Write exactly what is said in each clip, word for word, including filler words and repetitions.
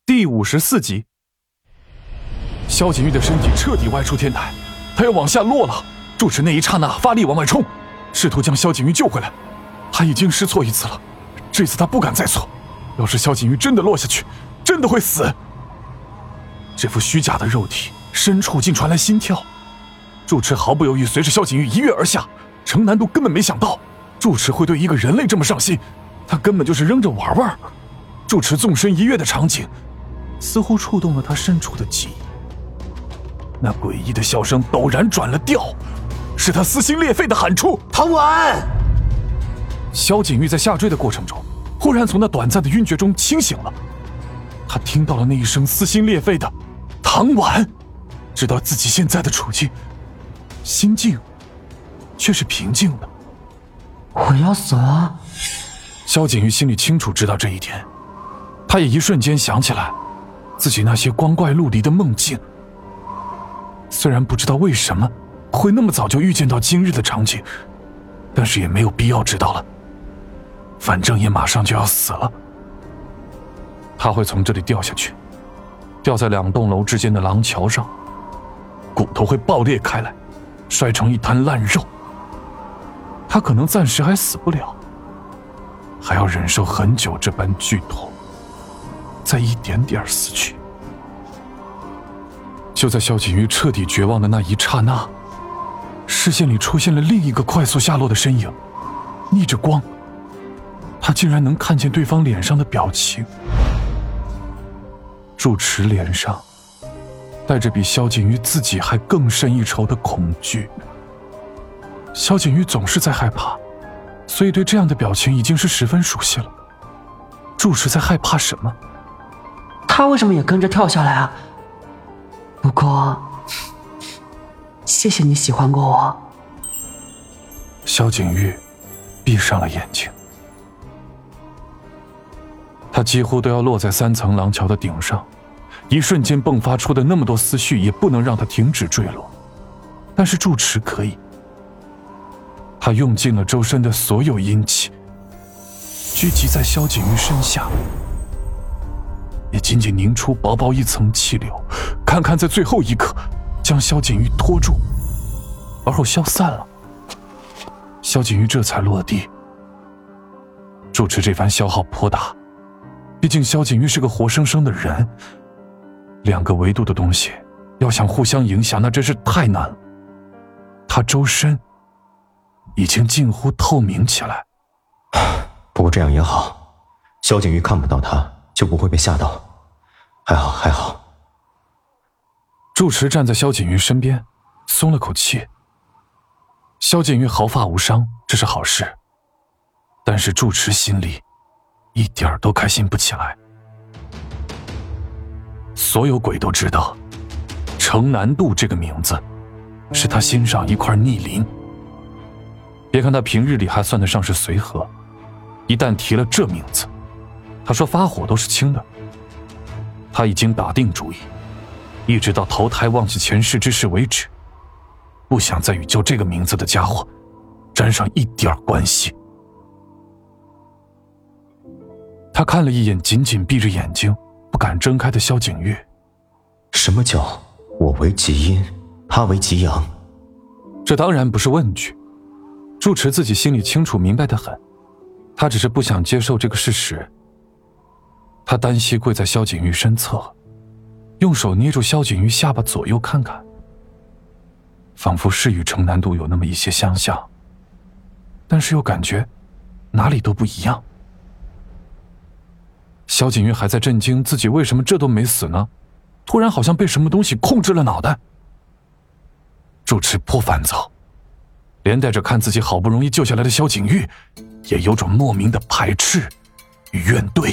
第五十四集。萧景玉的身体彻底歪出天台，他要往下落了。住持那一刹那发力往外冲，试图将萧景玉救回来。他已经失错一次了，这次他不敢再错。要是萧景玉真的落下去，真的会死。这副虚假的肉体深处竟传来心跳。住持毫不犹豫随着萧景玉一跃而下。程南渡根本没想到住持会对一个人类这么上心，他根本就是扔着玩玩。住持纵身一跃的场景似乎触动了他深处的记忆。那诡异的笑声陡然转了调，是他撕心裂肺的喊出：唐婉！萧景玉在下坠的过程中忽然从那短暂的晕厥中清醒了，他听到了那一声撕心裂肺的唐婉，知道自己现在的处境，心境却是平静的。 我要死了。 萧景玉心里清楚知道这一点，他也一瞬间想起来自己那些光怪陆离的梦境。虽然不知道为什么会那么早就预见到今日的场景，但是也没有必要知道了，反正也马上就要死了。他会从这里掉下去，掉在两栋楼之间的廊桥上，骨头会爆裂开来，摔成一滩烂肉。他可能暂时还死不了，还要忍受很久这般剧痛，再一点点死去。就在萧景玉彻底绝望的那一刹那，视线里出现了另一个快速下落的身影，逆着光，他竟然能看见对方脸上的表情。住持脸上带着比萧景玉自己还更深一筹的恐惧。萧景玉总是在害怕，所以对这样的表情已经是十分熟悉了。住持在害怕什么？ 他为什么也跟着跳下来啊？不过谢谢你喜欢过我。 萧景玉闭上了眼睛，他几乎都要落在三层廊桥的顶上，一瞬间迸发出的那么多思绪也不能让他停止坠落，但是住持可以。他用尽了周身的所有阴气，聚集在萧景玉身下，也仅仅凝出薄薄一层气流，看看在最后一刻将萧景玉拖住，而后消散了。萧景玉这才落地。住持这番消耗颇大，毕竟萧景玉是个活生生的人，两个维度的东西要想互相影响，那真是太难了。他周身已经近乎透明起来。 不过这样也好，萧景玉看不到他就不会被吓到，还好还好。 住持站在萧景玉身边松了口气。萧景玉毫发无伤，这是好事，但是住持心里一点都开心不起来。所有鬼都知道程南渡这个名字是他心上一块逆鳞。别看他平日里还算得上是随和，一旦提了这名字，他说发火都是轻的。他已经打定主意，一直到投胎忘记前世之事为止，不想再与叫这个名字的家伙沾上一点关系。他看了一眼紧紧闭着眼睛不敢睁开的萧景玉。 什么叫我为极阴，他为极阳？ 这当然不是问句，住持自己心里清楚明白得很，他只是不想接受这个事实。他单膝跪在萧景玉身侧，用手捏住萧景玉下巴左右看看，仿佛是与程南渡有那么一些相像，但是又感觉哪里都不一样。萧景玉还在震惊自己为什么这都没死呢，突然好像被什么东西控制了脑袋。住持颇烦躁，连带着看自己好不容易救下来的萧景玉也有种莫名的排斥与怨怼。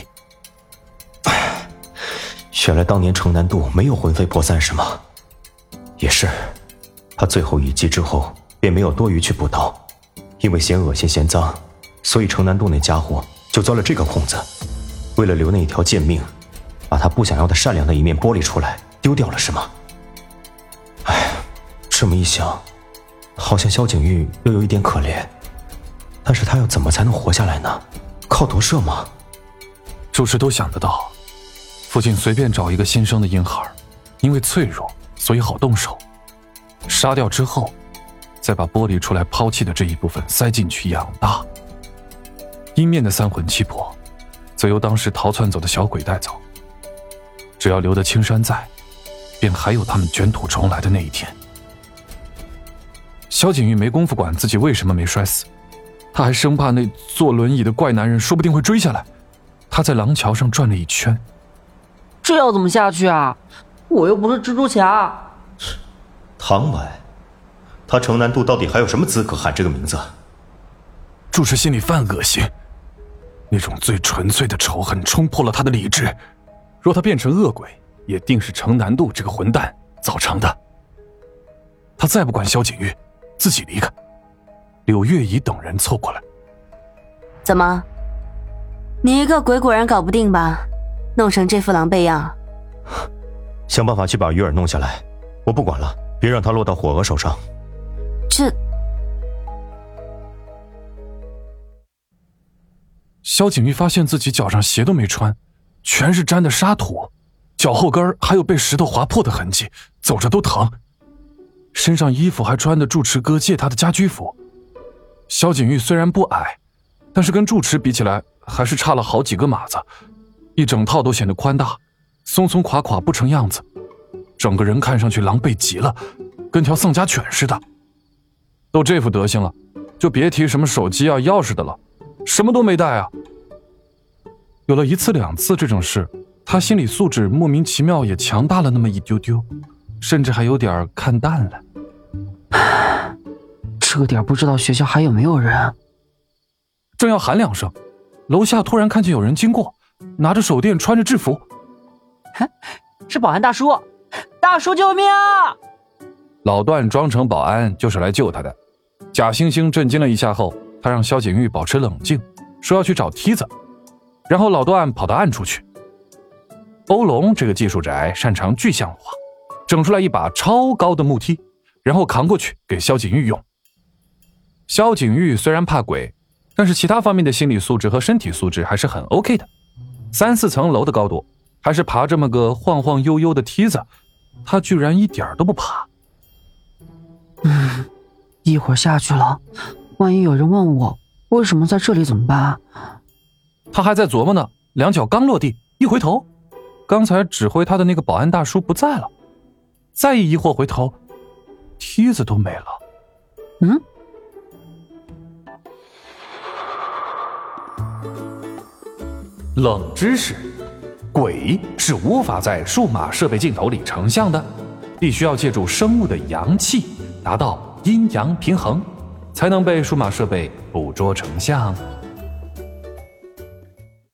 原来当年程南渡没有魂飞魄散是吗？也是，他最后一击之后便没有多余去补刀，因为嫌恶心嫌脏，所以程南渡那家伙就钻了这个空子，为了留那一条贱命，把他不想要的善良的一面剥离出来丢掉了是吗？哎，这么一想，好像萧景玉又有一点可怜，但是他要怎么才能活下来呢？靠投射吗？ 住持都想得到， 父亲随便找一个新生的婴孩，因为脆弱，所以好动手。杀掉之后，再把剥离出来抛弃的这一部分塞进去养大。阴面的三魂七魄，则由当时逃窜走的小鬼带走。只要留得青山在，便还有他们卷土重来的那一天。萧景玉没工夫管自己为什么没摔死，他还生怕那坐轮椅的怪男人说不定会追下来。他在廊桥上转了一圈。 这要怎么下去啊？我又不是蜘蛛侠。 唐婉，他程南渡到底还有什么资格喊这个名字？ 住持心里犯恶心，那种最纯粹的仇恨冲破了他的理智。若他变成恶鬼，也定是程南渡这个混蛋造成的。他再不管萧景玉，自己离开。柳月怡等人凑过来。 怎么？你一个鬼果然搞不定吧？弄成这副狼狈样。 想办法去把鱼儿弄下来，我不管了，别让他落到火鹅手上。 这…… 萧景玉发现自己脚上鞋都没穿，全是沾的沙土，脚后跟还有被石头划破的痕迹，走着都疼。身上衣服还穿的住持哥借他的家居服。萧景玉虽然不矮，但是跟住持比起来还是差了好几个码子，一整套都显得宽大，松松垮垮不成样子，整个人看上去狼狈极了，跟条丧家犬似的。都这副德行了，就别提什么手机啊钥匙的了，什么都没带啊。有了一次两次这种事，他心理素质莫名其妙也强大了那么一丢丢，甚至还有点看淡了。 这个点不知道学校还有没有人。 正要喊两声，楼下突然看见有人经过，拿着手电，穿着制服。 是保安大叔，大叔救命啊！ 老段装成保安就是来救他的。假惺惺震惊了一下后，他让萧景玉保持冷静，说要去找梯子，然后老段跑到暗处去。欧龙这个技术宅擅长具象化，整出来一把超高的木梯，然后扛过去给萧景玉用。萧景玉虽然怕鬼，但是其他方面的心理素质和身体素质还是很 OK 的。三四层楼的高度，还是爬这么个晃晃悠悠的梯子，他居然一点都不怕。 嗯，一会儿下去了，万一有人问我为什么在这里怎么办？ 他还在琢磨呢，两脚刚落地，一回头，刚才指挥他的那个保安大叔不在了。再一疑惑回头，梯子都没了。 嗯？ 冷知识：鬼是无法在数码设备镜头里成像的，必须要借助生物的阳气，达到阴阳平衡，才能被数码设备捕捉成像。